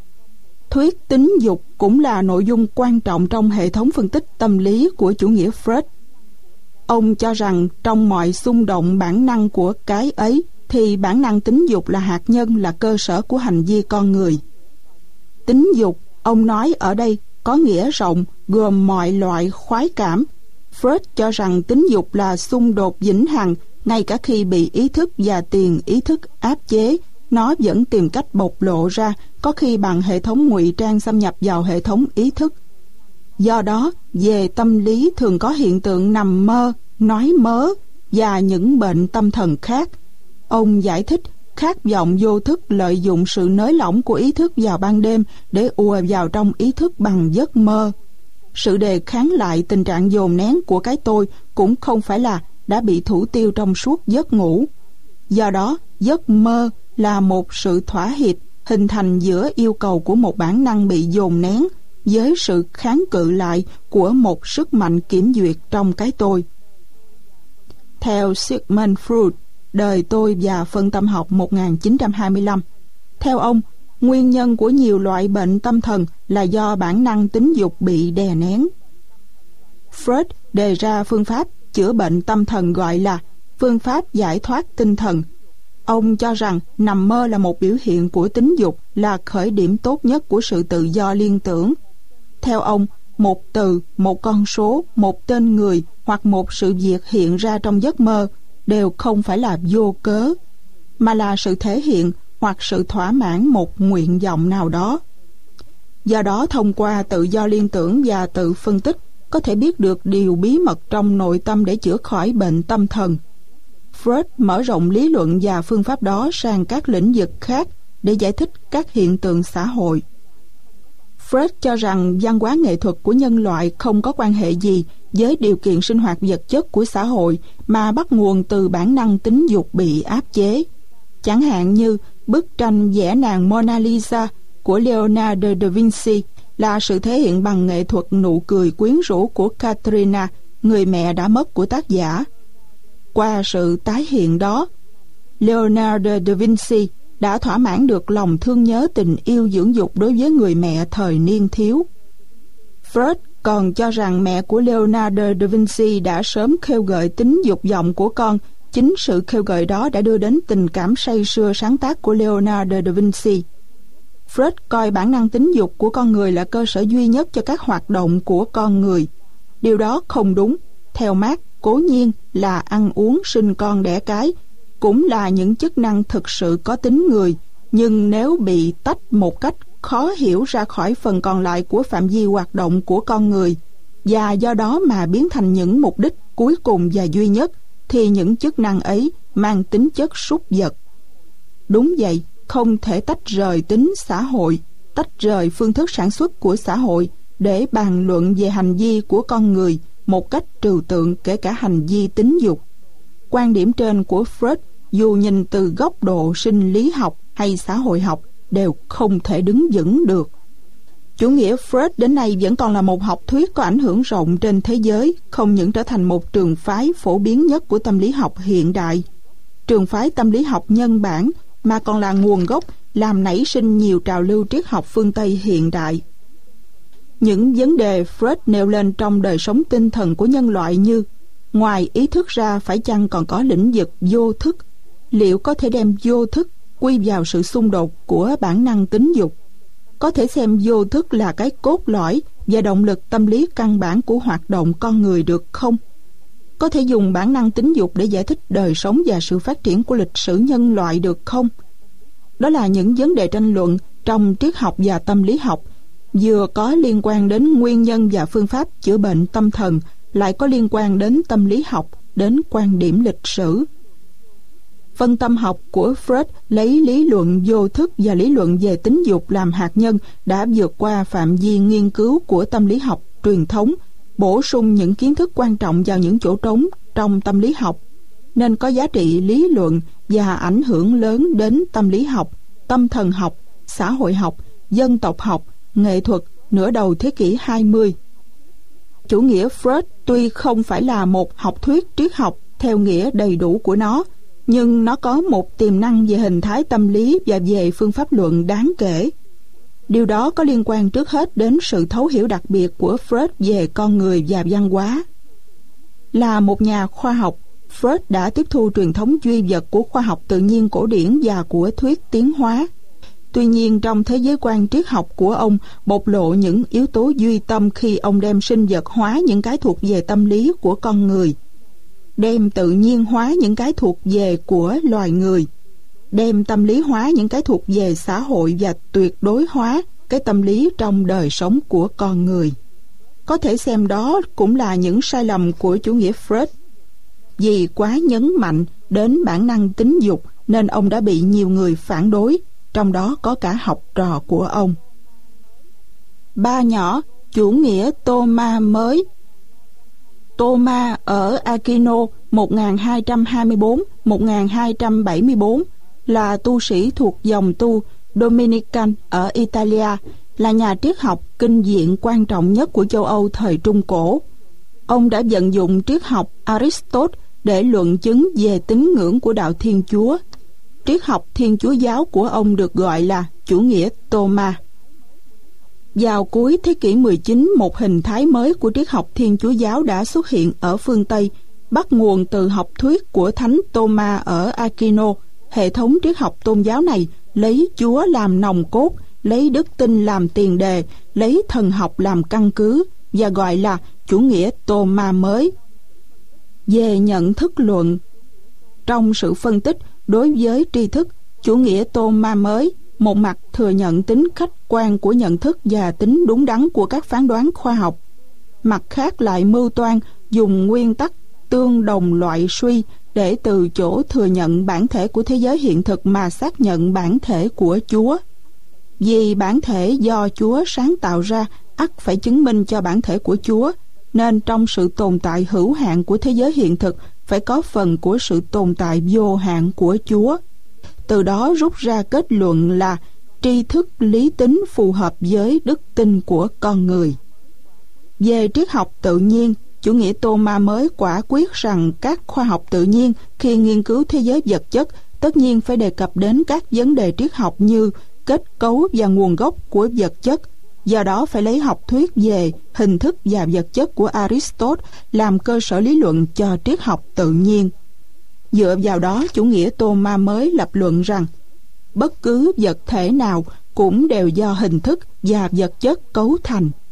Thuyết tính dục cũng là nội dung quan trọng trong hệ thống phân tích tâm lý của chủ nghĩa Freud. Ông cho rằng trong mọi xung động bản năng của cái ấy thì bản năng tính dục là hạt nhân, là cơ sở của hành vi con người. Tính dục, ông nói ở đây có nghĩa rộng, gồm mọi loại khoái cảm. Freud cho rằng tính dục là xung đột vĩnh hằng, ngay cả khi bị ý thức và tiền ý thức áp chế, nó vẫn tìm cách bộc lộ ra, có khi bằng hệ thống ngụy trang xâm nhập vào hệ thống ý thức. Do đó, về tâm lý thường có hiện tượng nằm mơ, nói mớ và những bệnh tâm thần khác. Ông giải thích khát vọng vô thức lợi dụng sự nới lỏng của ý thức vào ban đêm để ùa vào trong ý thức bằng giấc mơ. Sự đề kháng lại tình trạng dồn nén của cái tôi cũng không phải là đã bị thủ tiêu trong suốt giấc ngủ. Do đó, giấc mơ là một sự thỏa hiệp hình thành giữa yêu cầu của một bản năng bị dồn nén với sự kháng cự lại của một sức mạnh kiểm duyệt trong cái tôi. Theo Sigmund Freud, Đời tôi và phân tâm học 1925, theo ông, nguyên nhân của nhiều loại bệnh tâm thần là do bản năng tính dục bị đè nén. Freud đề ra phương pháp chữa bệnh tâm thần gọi là phương pháp giải thoát tinh thần. Ông cho rằng nằm mơ là một biểu hiện của tính dục, là khởi điểm tốt nhất của sự tự do liên tưởng. Theo ông, một từ, một con số, một tên người hoặc một sự việc hiện ra trong giấc mơ đều không phải là vô cớ, mà là sự thể hiện hoặc sự thỏa mãn một nguyện vọng nào đó. Do đó, thông qua tự do liên tưởng và tự phân tích, có thể biết được điều bí mật trong nội tâm để chữa khỏi bệnh tâm thần. Freud mở rộng lý luận và phương pháp đó sang các lĩnh vực khác để giải thích các hiện tượng xã hội. Freud cho rằng văn hóa nghệ thuật của nhân loại không có quan hệ gì với điều kiện sinh hoạt vật chất của xã hội mà bắt nguồn từ bản năng tính dục bị áp chế. Chẳng hạn như bức tranh vẽ nàng Mona Lisa của Leonardo da Vinci là sự thể hiện bằng nghệ thuật nụ cười quyến rũ của Caterina, người mẹ đã mất của tác giả. Qua sự tái hiện đó, Leonardo da Vinci đã thỏa mãn được lòng thương nhớ tình yêu dưỡng dục đối với người mẹ thời niên thiếu. Freud còn cho rằng mẹ của Leonardo da Vinci đã sớm khêu gợi tính dục vọng của con. Chính sự khêu gợi đó đã đưa đến tình cảm say sưa sáng tác của Leonardo da Vinci. Freud coi bản năng tính dục của con người là cơ sở duy nhất cho các hoạt động của con người. Điều đó không đúng. Theo Marx, cố nhiên là ăn uống, sinh con, đẻ cái cũng là những chức năng thực sự có tính người, nhưng nếu bị tách một cách khó hiểu ra khỏi phần còn lại của phạm vi hoạt động của con người, và do đó mà biến thành những mục đích cuối cùng và duy nhất, thì những chức năng ấy mang tính chất súc vật. Đúng vậy, không thể tách rời tính xã hội, tách rời phương thức sản xuất của xã hội để bàn luận về hành vi của con người một cách trừu tượng, kể cả hành vi tính dục. Quan điểm trên của Freud, dù nhìn từ góc độ sinh lý học hay xã hội học, đều không thể đứng vững được. Chủ nghĩa Freud đến nay vẫn còn là một học thuyết có ảnh hưởng rộng trên thế giới, không những trở thành một trường phái phổ biến nhất của tâm lý học hiện đại, trường phái tâm lý học nhân bản, mà còn là nguồn gốc làm nảy sinh nhiều trào lưu triết học phương Tây hiện đại. Những vấn đề Freud nêu lên trong đời sống tinh thần của nhân loại như ngoài ý thức ra phải chăng còn có lĩnh vực vô thức, liệu có thể đem vô thức quy vào sự xung đột của bản năng tính dục, có thể xem vô thức là cái cốt lõi và động lực tâm lý căn bản của hoạt động con người được không? Có thể dùng bản năng tính dục để giải thích đời sống và sự phát triển của lịch sử nhân loại được không? Đó là những vấn đề tranh luận trong triết học và tâm lý học, vừa có liên quan đến nguyên nhân và phương pháp chữa bệnh tâm thần, lại có liên quan đến tâm lý học, đến quan điểm lịch sử. Phân tâm học của Freud lấy lý luận vô thức và lý luận về tính dục làm hạt nhân đã vượt qua phạm vi nghiên cứu của tâm lý học truyền thống, bổ sung những kiến thức quan trọng vào những chỗ trống trong tâm lý học, nên có giá trị lý luận và ảnh hưởng lớn đến tâm lý học, tâm thần học, xã hội học, dân tộc học, nghệ thuật nửa đầu thế kỷ 20. Chủ nghĩa Freud tuy không phải là một học thuyết triết học theo nghĩa đầy đủ của nó, nhưng nó có một tiềm năng về hình thái tâm lý và về phương pháp luận đáng kể. Điều đó có liên quan trước hết đến sự thấu hiểu đặc biệt của Freud về con người và văn hóa. Là một nhà khoa học, Freud đã tiếp thu truyền thống duy vật của khoa học tự nhiên cổ điển và của thuyết tiến hóa. Tuy nhiên, trong thế giới quan triết học của ông bộc lộ những yếu tố duy tâm khi ông đem sinh vật hóa những cái thuộc về tâm lý của con người, đem tự nhiên hóa những cái thuộc về của loài người, đem tâm lý hóa những cái thuộc về xã hội và tuyệt đối hóa cái tâm lý trong đời sống của con người. Có thể xem đó cũng là những sai lầm của chủ nghĩa Freud. Vì quá nhấn mạnh đến bản năng tính dục nên ông đã bị nhiều người phản đối, trong đó có cả học trò của ông. Ba nhỏ, chủ nghĩa Thomas mới. Thomas ở Aquino 1224-1274 là tu sĩ thuộc dòng tu Dominican ở Italia, là nhà triết học kinh viện quan trọng nhất của châu Âu thời Trung Cổ. Ông đã vận dụng triết học Aristotle để luận chứng về tín ngưỡng của đạo Thiên Chúa. Triết học Thiên Chúa giáo của ông được gọi là chủ nghĩa Thomas. Vào cuối thế kỷ 19, một hình thái mới của triết học Thiên Chúa giáo đã xuất hiện ở phương Tây, bắt nguồn từ học thuyết của Thánh Thomas ở Aquino. Hệ thống triết học tôn giáo này lấy Chúa làm nòng cốt, lấy đức tin làm tiền đề, lấy thần học làm căn cứ và gọi là chủ nghĩa Thomas mới. Về nhận thức luận, trong sự phân tích đối với tri thức, chủ nghĩa Thomas mới một mặt thừa nhận tính khách quan của nhận thức và tính đúng đắn của các phán đoán khoa học, mặt khác lại mưu toan dùng nguyên tắc tương đồng loại suy để từ chỗ thừa nhận bản thể của thế giới hiện thực mà xác nhận bản thể của Chúa. Vì bản thể do Chúa sáng tạo ra ắt phải chứng minh cho bản thể của Chúa, nên trong sự tồn tại hữu hạn của thế giới hiện thực phải có phần của sự tồn tại vô hạn của Chúa. Từ đó rút ra kết luận là tri thức lý tính phù hợp với đức tin của con người. Về triết học tự nhiên, chủ nghĩa Thomas mới quả quyết rằng các khoa học tự nhiên khi nghiên cứu thế giới vật chất tất nhiên phải đề cập đến các vấn đề triết học như kết cấu và nguồn gốc của vật chất. Do đó phải lấy học thuyết về hình thức và vật chất của Aristotle làm cơ sở lý luận cho triết học tự nhiên. Dựa vào đó, chủ nghĩa Thomas mới lập luận rằng bất cứ vật thể nào cũng đều do hình thức và vật chất cấu thành.